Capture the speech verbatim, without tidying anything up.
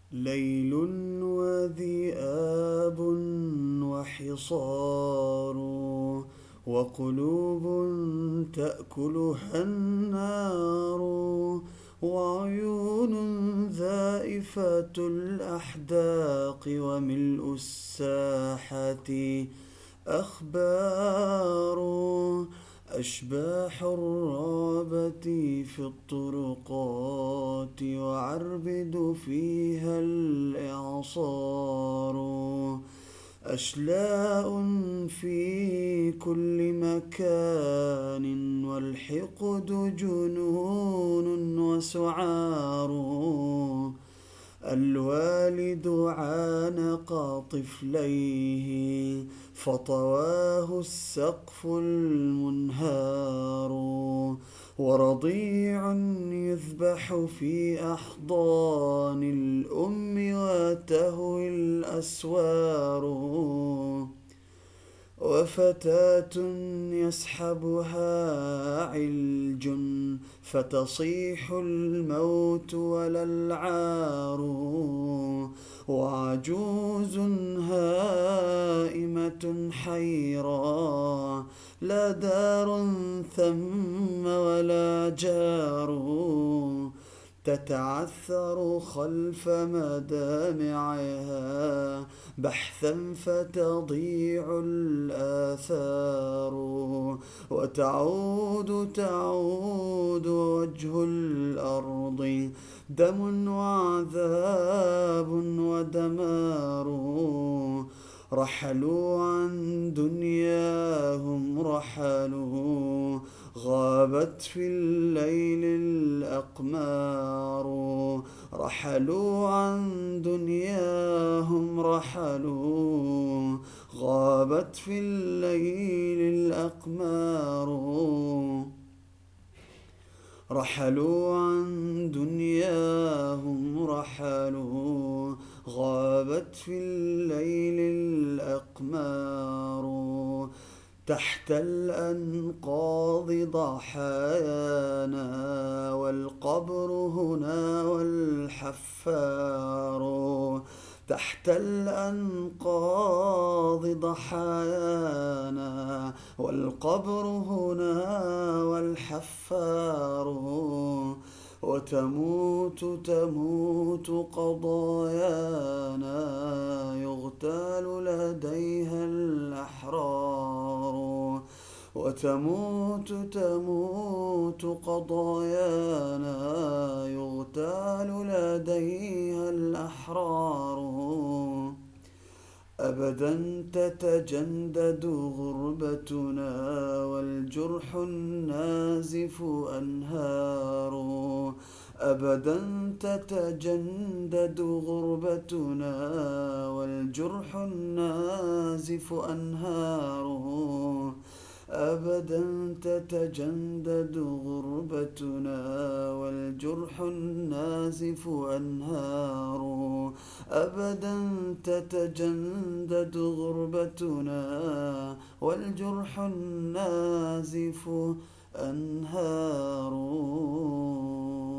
ليل وذئاب وحصار وقلوب تأكلها النار وعيون ذائفة الأحداق وملء الساحة أخبار أشباح الرابة في الطرقات وعربد فيها الإعصار أشلاء في كل مكان والحقد جنون وسعار الوالد عانق طفليه فطواه السقف المنهار ورضيع يذبح في أحضان الأم وتهوي الأسوار وفتاة يسحبها علج فتصيح الموت ولا العار وعجوز هائمة حيرى لا دار ثم ولا جار تتعثر خلف مدامعها بحثا فتضيع الآثار وتعود تعود وجه الأرض دم وعذاب ودمار رحلوا عن دنياهم رحلوا غابت في الليل الأقمار رحلوا عن دنياهم رحلوا غابت في الليل الأقمار رحلوا عن دنياهم رحلوا غابت في الليل الأقمار تحت الأنقاض ضحايانا والقبر هنا والحفار تحت الأنقاض ضحايانا والقبر هنا والحفار وتموت تموت قضايانا يغتال لديها الأحرار وتموت تموت قضايانا يغتال لديها الأحرار أبدا تتجندد غربتنا والجرح النازف أنهار أبدا تتجندد غربتنا والجرح النازف أنهار أبدا تتجندد غربتنا والجرح النازف أنهار أبدا تتجندد غربتنا والجرح النازف أنهار.